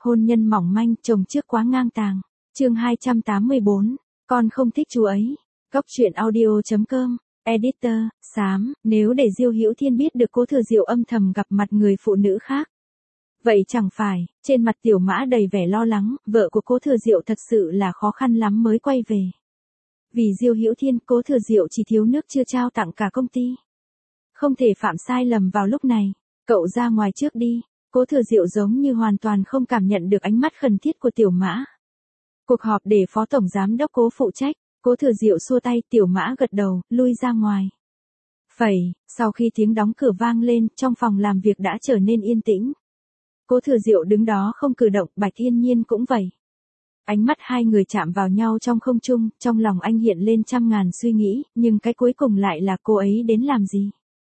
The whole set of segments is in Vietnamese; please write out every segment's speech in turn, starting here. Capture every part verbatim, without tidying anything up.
Hôn nhân mỏng manh, chồng trước quá ngang tàng. Chương hai trăm tám mươi bốn, con không thích chú ấy. Góc truyện audio chấm com, editor, xám, nếu để Diêu Hữu Thiên biết được Cố Thừa Diệu âm thầm gặp mặt người phụ nữ khác. Vậy chẳng phải, trên mặt Tiểu Mã đầy vẻ lo lắng, vợ của Cố Thừa Diệu thật sự là khó khăn lắm mới quay về. Vì Diêu Hữu Thiên, Cố Thừa Diệu chỉ thiếu nước chưa trao tặng cả công ty. Không thể phạm sai lầm vào lúc này, cậu ra ngoài trước đi. Cố Thừa Diệu giống như hoàn toàn không cảm nhận được ánh mắt khẩn thiết của Tiểu Mã. Cuộc họp để Phó Tổng Giám Đốc Cố phụ trách, Cố Thừa Diệu xua tay, Tiểu Mã gật đầu, lui ra ngoài. Phẩy, sau khi tiếng đóng cửa vang lên, trong phòng làm việc đã trở nên yên tĩnh. Cố Thừa Diệu đứng đó không cử động, Bạch Yên Nhiên cũng vậy. Ánh mắt hai người chạm vào nhau trong không trung, trong lòng anh hiện lên trăm ngàn suy nghĩ, nhưng cái cuối cùng lại là cô ấy đến làm gì?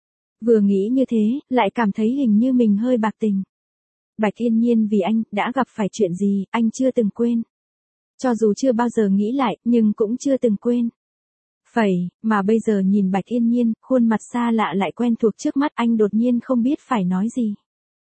Vừa nghĩ như thế, lại cảm thấy hình như mình hơi bạc tình. Bạch Yên Nhiên vì anh, đã gặp phải chuyện gì, anh chưa từng quên. Cho dù chưa bao giờ nghĩ lại, nhưng cũng chưa từng quên. Phẩy, mà bây giờ nhìn Bạch Yên Nhiên, khuôn mặt xa lạ lại quen thuộc trước mắt, anh đột nhiên không biết phải nói gì.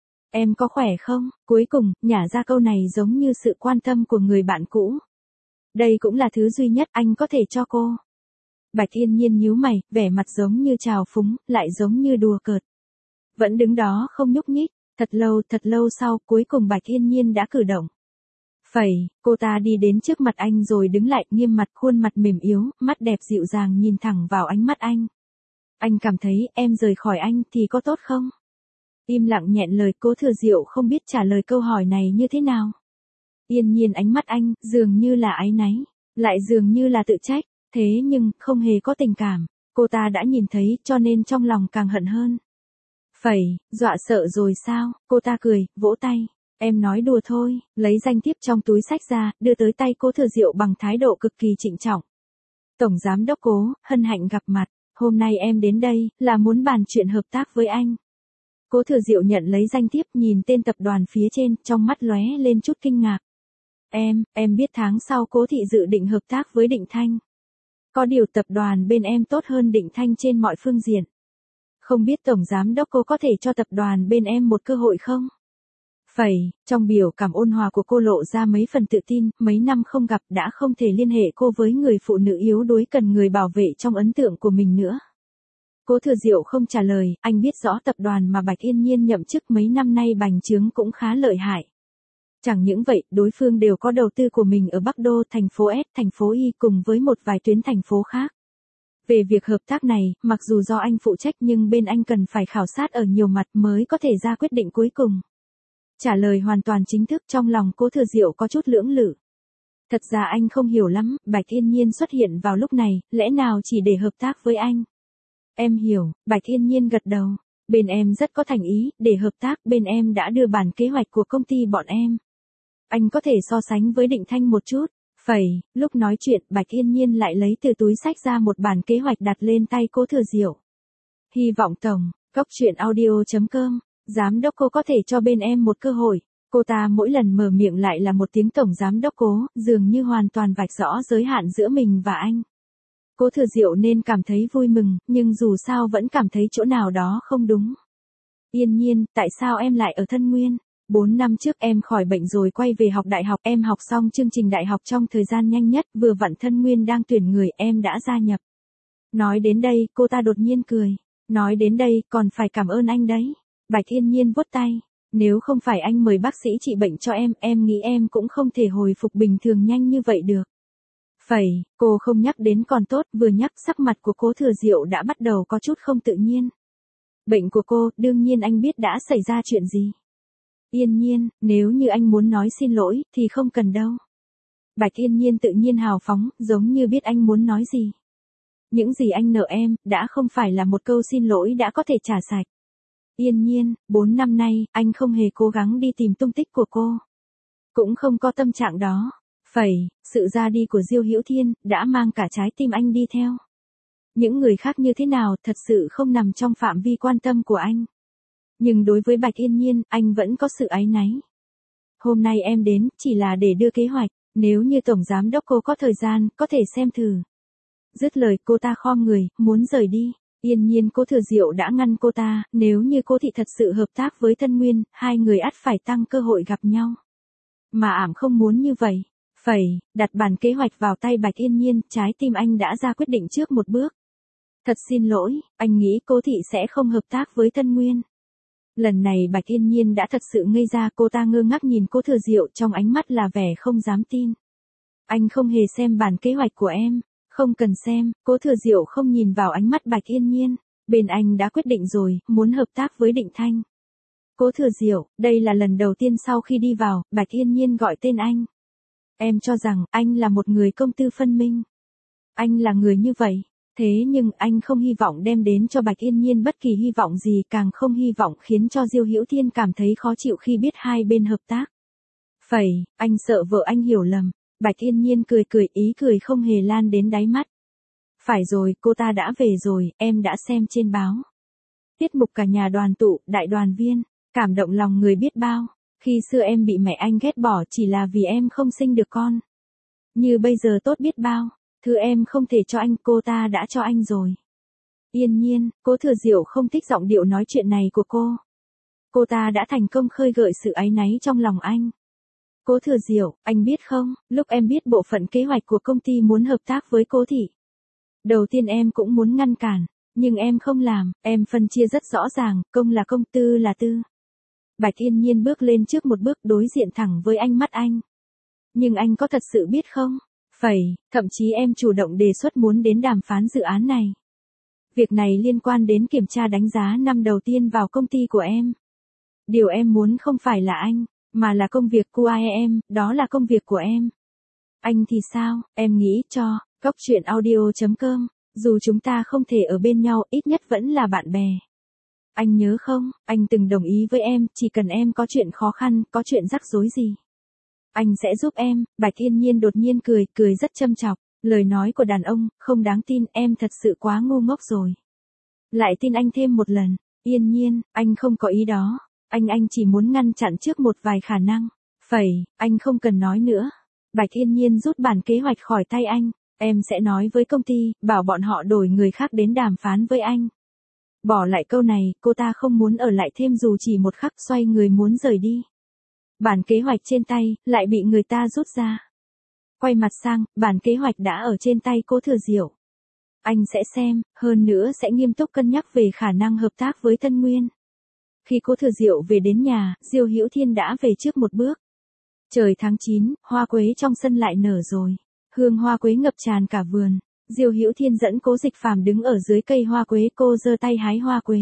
Em có khỏe không? Cuối cùng, nhả ra câu này giống như sự quan tâm của người bạn cũ. Đây cũng là thứ duy nhất anh có thể cho cô. Bạch Yên Nhiên nhíu mày, vẻ mặt giống như trào phúng, lại giống như đùa cợt. Vẫn đứng đó không nhúc nhích, thật lâu, thật lâu sau, cuối cùng Bạch Yên Nhiên đã cử động. Phẩy, cô ta đi đến trước mặt anh rồi đứng lại, nghiêm mặt, khuôn mặt mềm yếu, mắt đẹp dịu dàng nhìn thẳng vào ánh mắt anh. Anh cảm thấy, em rời khỏi anh thì có tốt không? Im lặng nhẹn lời, Cố Thừa Diệu không biết trả lời câu hỏi này như thế nào. Yên Nhiên ánh mắt anh, dường như là áy náy, lại dường như là tự trách, thế nhưng, không hề có tình cảm. Cô ta đã nhìn thấy, cho nên trong lòng càng hận hơn. Phẩy, dọa sợ rồi sao? Cô ta cười, vỗ tay. Em nói đùa thôi, lấy danh thiếp trong túi xách ra, đưa tới tay Cố Thừa Diệu bằng thái độ cực kỳ trịnh trọng. Tổng Giám Đốc Cố, hân hạnh gặp mặt, hôm nay em đến đây, là muốn bàn chuyện hợp tác với anh. Cố Thừa Diệu nhận lấy danh thiếp, nhìn tên tập đoàn phía trên, trong mắt lóe lên chút kinh ngạc. Em, em biết tháng sau Cố thị dự định hợp tác với Định Thanh. Có điều tập đoàn bên em tốt hơn Định Thanh trên mọi phương diện. Không biết Tổng Giám Đốc Cố có thể cho tập đoàn bên em một cơ hội không? Phẩy, trong biểu cảm ôn hòa của cô lộ ra mấy phần tự tin, mấy năm không gặp đã không thể liên hệ cô với người phụ nữ yếu đuối cần người bảo vệ trong ấn tượng của mình nữa. Cố Thừa Diệu không trả lời, anh biết rõ tập đoàn mà Bạch Yên Nhiên nhậm chức mấy năm nay bành trướng cũng khá lợi hại. Chẳng những vậy, đối phương đều có đầu tư của mình ở Bắc Đô, thành phố S, thành phố Y cùng với một vài tuyến thành phố khác. Về việc hợp tác này, mặc dù do anh phụ trách nhưng bên anh cần phải khảo sát ở nhiều mặt mới có thể ra quyết định cuối cùng. Trả lời hoàn toàn chính thức, trong lòng Cố Thừa Diệu có chút lưỡng lự. Thật ra anh không hiểu lắm, Bạch Yên Nhiên xuất hiện vào lúc này, lẽ nào chỉ để hợp tác với anh? Em hiểu, Bạch Yên Nhiên gật đầu. Bên em rất có thành ý, để hợp tác, bên em đã đưa bản kế hoạch của công ty bọn em. Anh có thể so sánh với Định Thanh một chút. Phẩy, lúc nói chuyện, Bạch Yên Nhiên lại lấy từ túi xách ra một bản kế hoạch đặt lên tay Cố Thừa Diệu. Hy vọng Tổng, góc truyện audio chấm com, Giám Đốc Cố có thể cho bên em một cơ hội. Cô ta mỗi lần mở miệng lại là một tiếng Tổng Giám Đốc Cố, dường như hoàn toàn vạch rõ giới hạn giữa mình và anh. Cố Thừa Diệu nên cảm thấy vui mừng, nhưng dù sao vẫn cảm thấy chỗ nào đó không đúng. Yên Nhiên, tại sao em lại ở Thân Nguyên? Bốn năm trước em khỏi bệnh rồi quay về học đại học, em học xong chương trình đại học trong thời gian nhanh nhất, vừa vặn Thân Nguyên đang tuyển người, em đã gia nhập. Nói đến đây, cô ta đột nhiên cười. Nói đến đây, còn phải cảm ơn anh đấy. Bạch Yên Nhiên vuốt tay. Nếu không phải anh mời bác sĩ trị bệnh cho em, em nghĩ em cũng không thể hồi phục bình thường nhanh như vậy được. Phẩy, cô không nhắc đến còn tốt, vừa nhắc sắc mặt của Cố Thừa Diệu đã bắt đầu có chút không tự nhiên. Bệnh của cô, đương nhiên anh biết đã xảy ra chuyện gì. Yên Nhiên, nếu như anh muốn nói xin lỗi, thì không cần đâu. Bạch Yên Nhiên tự nhiên hào phóng, giống như biết anh muốn nói gì. Những gì anh nợ em, đã không phải là một câu xin lỗi đã có thể trả sạch. Yên Nhiên, bốn năm nay, anh không hề cố gắng đi tìm tung tích của cô. Cũng không có tâm trạng đó. Phẩy, sự ra đi của Diêu Hữu Thiên, đã mang cả trái tim anh đi theo. Những người khác như thế nào, thật sự không nằm trong phạm vi quan tâm của anh. Nhưng đối với Bạch Yên Nhiên, anh vẫn có sự áy náy. Hôm nay em đến, chỉ là để đưa kế hoạch, nếu như Tổng Giám Đốc Cố có thời gian, có thể xem thử. Dứt lời, cô ta khom người, muốn rời đi. Yên Nhiên, Cố Thừa Diệu đã ngăn cô ta, nếu như Cố thị thật sự hợp tác với Thân Nguyên, hai người ắt phải tăng cơ hội gặp nhau. Mà ảm không muốn như vậy. Phẩy, đặt bản kế hoạch vào tay Bạch Yên Nhiên, trái tim anh đã ra quyết định trước một bước. Thật xin lỗi, anh nghĩ Cố Thị sẽ không hợp tác với Tân Nguyên. Lần này Bạch Yên Nhiên đã thật sự ngây ra, cô ta ngơ ngác nhìn Cố Thừa Diệu, trong ánh mắt là vẻ không dám tin. Anh không hề xem bản kế hoạch của em. Không cần xem, Cố Thừa Diệu không nhìn vào ánh mắt Bạch Yên Nhiên. Bên anh đã quyết định rồi, muốn hợp tác với Định Thanh. Cố Thừa Diệu, đây là lần đầu tiên sau khi đi vào, Bạch Yên Nhiên gọi tên anh. Em cho rằng anh là một người công tư phân minh. Anh là người như vậy. Thế nhưng anh không hy vọng đem đến cho Bạch Yên Nhiên bất kỳ hy vọng gì, càng không hy vọng khiến cho Diêu Hữu Thiên cảm thấy khó chịu khi biết hai bên hợp tác. Phẩy, anh sợ vợ anh hiểu lầm. Bạch Yên Nhiên cười cười, ý cười không hề lan đến đáy mắt. Phải rồi, cô ta đã về rồi, em đã xem trên báo. Tiết mục cả nhà đoàn tụ, đại đoàn viên, cảm động lòng người biết bao. Khi xưa em bị mẹ anh ghét bỏ chỉ là vì em không sinh được con. Như bây giờ tốt biết bao. Thứ em không thể cho anh, cô ta đã cho anh rồi. Yên Nhiên, Cố Thừa Diệu không thích giọng điệu nói chuyện này của cô. Cô ta đã thành công khơi gợi sự áy náy trong lòng anh. Cố Thừa Diệu, anh biết không, lúc em biết bộ phận kế hoạch của công ty muốn hợp tác với Cố Thị. Đầu tiên em cũng muốn ngăn cản, nhưng em không làm, em phân chia rất rõ ràng, công là công, tư là tư. Bạch Yên Nhiên bước lên trước một bước, đối diện thẳng với ánh mắt anh. Nhưng anh có thật sự biết không? Phẩy, thậm chí em chủ động đề xuất muốn đến đàm phán dự án này. Việc này liên quan đến kiểm tra đánh giá năm đầu tiên vào công ty của em. Điều em muốn không phải là anh, mà là công việc của em, đó là công việc của em. Anh thì sao, em nghĩ cho, Cóc Truyện Audio chấm com, dù chúng ta không thể ở bên nhau, ít nhất vẫn là bạn bè. Anh nhớ không, anh từng đồng ý với em, chỉ cần em có chuyện khó khăn, có chuyện rắc rối gì. Anh sẽ giúp em. Bạch Yên Nhiên đột nhiên cười, cười rất châm chọc. Lời nói của đàn ông, không đáng tin, em thật sự quá ngu ngốc rồi. Lại tin anh thêm một lần. Yên Nhiên, anh không có ý đó. Anh anh chỉ muốn ngăn chặn trước một vài khả năng. Phẩy, anh không cần nói nữa. Bạch Yên Nhiên rút bản kế hoạch khỏi tay anh. Em sẽ nói với công ty, bảo bọn họ đổi người khác đến đàm phán với anh. Bỏ lại câu này, cô ta không muốn ở lại thêm dù chỉ một khắc, xoay người muốn rời đi. Bản kế hoạch trên tay, lại bị người ta rút ra. Quay mặt sang, bản kế hoạch đã ở trên tay Cố Thừa Diệu. Anh sẽ xem, hơn nữa sẽ nghiêm túc cân nhắc về khả năng hợp tác với Tân Nguyên. Khi Cố Thừa Diệu về đến nhà, Diêu Hữu Thiên đã về trước một bước. Trời tháng chín, hoa quế trong sân lại nở rồi. Hương hoa quế ngập tràn cả vườn. Diêu Hữu Thiên dẫn Cố Dịch Phàm đứng ở dưới cây hoa quế, cô giơ tay hái hoa quế.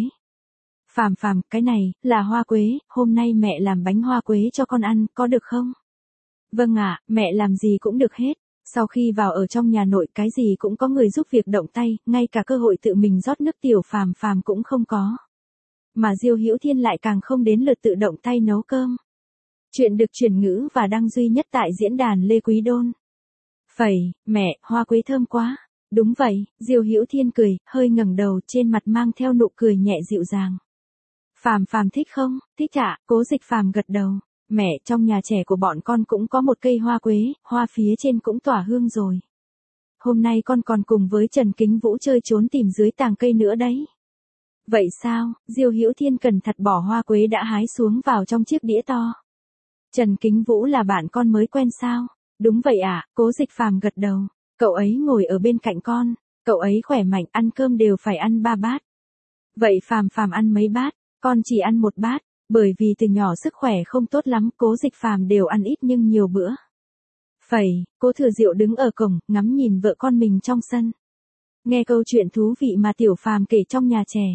Phàm Phàm, cái này, là hoa quế, hôm nay mẹ làm bánh hoa quế cho con ăn, có được không? Vâng ạ, mẹ làm gì cũng được hết. Sau khi vào ở trong nhà nội, cái gì cũng có người giúp việc động tay, ngay cả cơ hội tự mình rót nước tiểu Phàm Phàm cũng không có. Mà Diêu Hữu Thiên lại càng không đến lượt tự động tay nấu cơm. Chuyện được chuyển ngữ và đăng duy nhất tại diễn đàn Lê Quý Đôn. Phẩy, mẹ, hoa quế thơm quá. Đúng vậy, Diêu Hữu Thiên cười, hơi ngẩng đầu, trên mặt mang theo nụ cười nhẹ dịu dàng. Phàm Phàm thích không? Thích ạ. Cố Dịch Phàm gật đầu. Mẹ, trong nhà trẻ của bọn con cũng có một cây hoa quế, hoa phía trên cũng tỏa hương rồi. Hôm nay con còn cùng với Trần Kính Vũ chơi trốn tìm dưới tàng cây nữa đấy. Vậy sao? Diêu Hữu Thiên cẩn thận bỏ hoa quế đã hái xuống vào trong chiếc đĩa to. Trần Kính Vũ là bạn con mới quen sao? Đúng vậy ạ. À, Cố Dịch Phàm gật đầu. Cậu ấy ngồi ở bên cạnh con. Cậu ấy khỏe mạnh, ăn cơm đều phải ăn ba bát. Vậy Phàm Phàm ăn mấy bát? Con chỉ ăn một bát, bởi vì từ nhỏ sức khỏe không tốt lắm, Cố Dịch Phàm đều ăn ít nhưng nhiều bữa. Phẩy, Cố Thừa Diệu đứng ở cổng, ngắm nhìn vợ con mình trong sân. Nghe câu chuyện thú vị mà Tiểu Phàm kể trong nhà trẻ.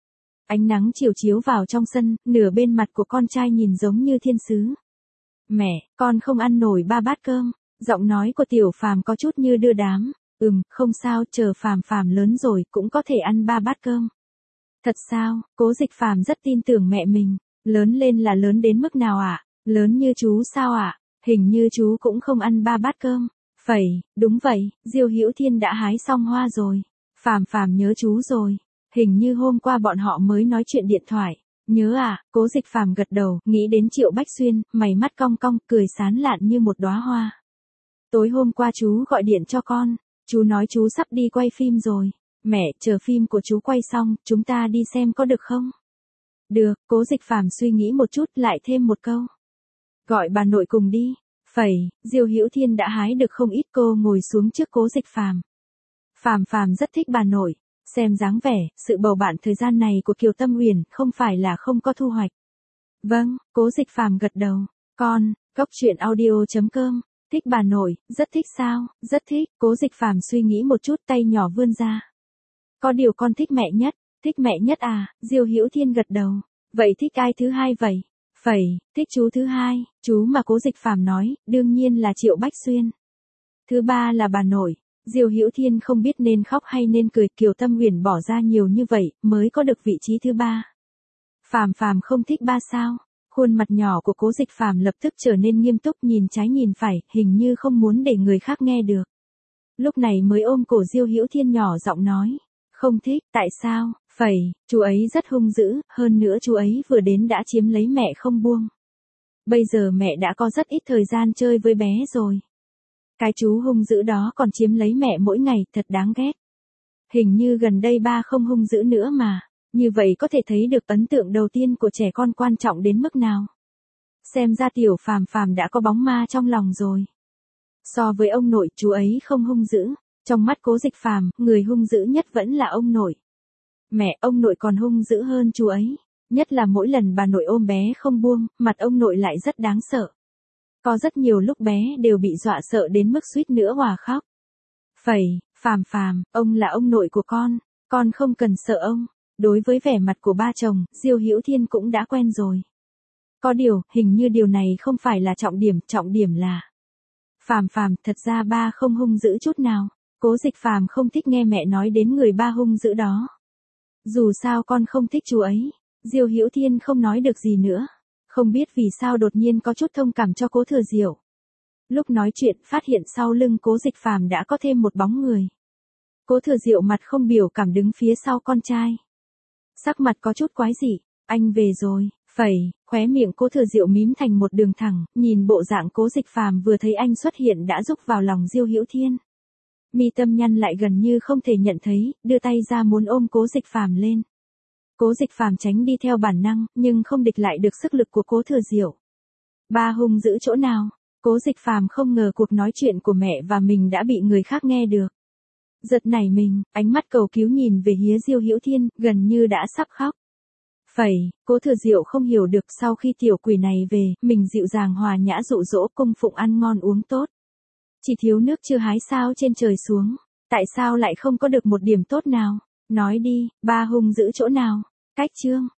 Ánh nắng chiều chiếu vào trong sân, nửa bên mặt của con trai nhìn giống như thiên sứ. Mẹ, con không ăn nổi ba bát cơm. Giọng nói của Tiểu Phàm có chút như đưa đám. Ừm, không sao, chờ Phàm Phàm lớn rồi cũng có thể ăn ba bát cơm. Thật sao? Cố Dịch Phàm rất tin tưởng mẹ mình. Lớn lên là lớn đến mức nào ạ? À? Lớn như chú sao ạ? À? Hình như chú cũng không ăn ba bát cơm. Phẩy, đúng vậy, Diêu Hữu Thiên đã hái xong hoa rồi. Phàm Phàm nhớ chú rồi. Hình như hôm qua bọn họ mới nói chuyện điện thoại. Nhớ à? Cố Dịch Phàm gật đầu, nghĩ đến Triệu Bách Xuyên, mày mắt cong cong, cười sán lạn như một đóa hoa. Tối hôm qua chú gọi điện cho con. Chú nói chú sắp đi quay phim rồi. Mẹ, chờ phim của chú quay xong, chúng ta đi xem có được không? Được, Cố Dịch Phàm suy nghĩ một chút, lại thêm một câu. Gọi bà nội cùng đi. Phẩy, Diêu Hữu Thiên đã hái được không ít, cô ngồi xuống trước Cố Dịch Phàm. Phàm Phàm rất thích bà nội, xem dáng vẻ, sự bầu bạn thời gian này của Kiều Tâm Huyền không phải là không có thu hoạch. Vâng, Cố Dịch Phàm gật đầu. Con, Cốc truyện audio chấm com, thích bà nội, rất thích sao? Rất thích. Cố Dịch Phàm suy nghĩ một chút, tay nhỏ vươn ra. Có điều con thích mẹ nhất. Thích mẹ nhất à? Diêu Hữu Thiên gật đầu. Vậy thích ai thứ hai vậy? Phẩy, thích chú thứ hai. Chú mà Cố Dịch Phàm nói, đương nhiên là Triệu Bách Xuyên. Thứ ba là bà nội. Diêu Hữu Thiên không biết nên khóc hay nên cười, Kiều Tâm Huyền bỏ ra nhiều như vậy, mới có được vị trí thứ ba. Phàm Phàm không thích ba sao? Khuôn mặt nhỏ của Cố Dịch Phàm lập tức trở nên nghiêm túc, nhìn trái nhìn phải, hình như không muốn để người khác nghe được. Lúc này mới ôm cổ Diêu Hữu Thiên nhỏ giọng nói. Không thích, tại sao? Phẩy, chú ấy rất hung dữ, hơn nữa chú ấy vừa đến đã chiếm lấy mẹ không buông. Bây giờ mẹ đã có rất ít thời gian chơi với bé rồi. Cái chú hung dữ đó còn chiếm lấy mẹ mỗi ngày, thật đáng ghét. Hình như gần đây ba không hung dữ nữa mà. Như vậy có thể thấy được ấn tượng đầu tiên của trẻ con quan trọng đến mức nào. Xem ra tiểu Phàm Phàm đã có bóng ma trong lòng rồi. So với ông nội, chú ấy không hung dữ. Trong mắt Cố Dịch Phàm, người hung dữ nhất vẫn là ông nội. Mẹ, ông nội còn hung dữ hơn chú ấy. Nhất là mỗi lần bà nội ôm bé không buông, mặt ông nội lại rất đáng sợ. Có rất nhiều lúc bé đều bị dọa sợ đến mức suýt nữa hòa khóc. Phẩy, Phàm Phàm, ông là ông nội của con, con không cần sợ ông. Đối với vẻ mặt của ba chồng, Diêu Hữu Thiên cũng đã quen rồi. Có điều, hình như điều này không phải là trọng điểm, trọng điểm là Phàm Phàm, thật ra ba không hung dữ chút nào. Cố Dịch Phàm không thích nghe mẹ nói đến người ba hung dữ đó. Dù sao con không thích chú ấy. Diêu Hữu Thiên không nói được gì nữa. Không biết vì sao đột nhiên có chút thông cảm cho Cố Thừa Diệu. Lúc nói chuyện, phát hiện sau lưng Cố Dịch Phàm đã có thêm một bóng người. Cố Thừa Diệu mặt không biểu cảm đứng phía sau con trai. Sắc mặt có chút quái dị. Anh về rồi. Phẩy, khóe miệng Cố Thừa Diệu mím thành một đường thẳng, nhìn bộ dạng Cố Dịch Phàm vừa thấy anh xuất hiện đã rúc vào lòng Diêu Hữu Thiên. Mi tâm nhăn lại gần như không thể nhận thấy, đưa tay ra muốn ôm Cố Dịch Phàm lên. Cố Dịch Phàm tránh đi theo bản năng, nhưng không địch lại được sức lực của Cố Thừa Diệu. Ba hung dữ chỗ nào? Cố Dịch Phàm không ngờ cuộc nói chuyện của mẹ và mình đã bị người khác nghe được. Giật nảy mình, ánh mắt cầu cứu nhìn về phía Diêu Hữu Thiên, gần như đã sắp khóc. Phẩy, Cố Thừa Diệu không hiểu được sau khi tiểu quỷ này về, mình dịu dàng hòa nhã dụ dỗ cung phụng ăn ngon uống tốt. Chỉ thiếu nước chưa hái sao trên trời xuống. Tại sao lại không có được một điểm tốt nào? Nói đi, ba hung dữ chỗ nào? Cách chương.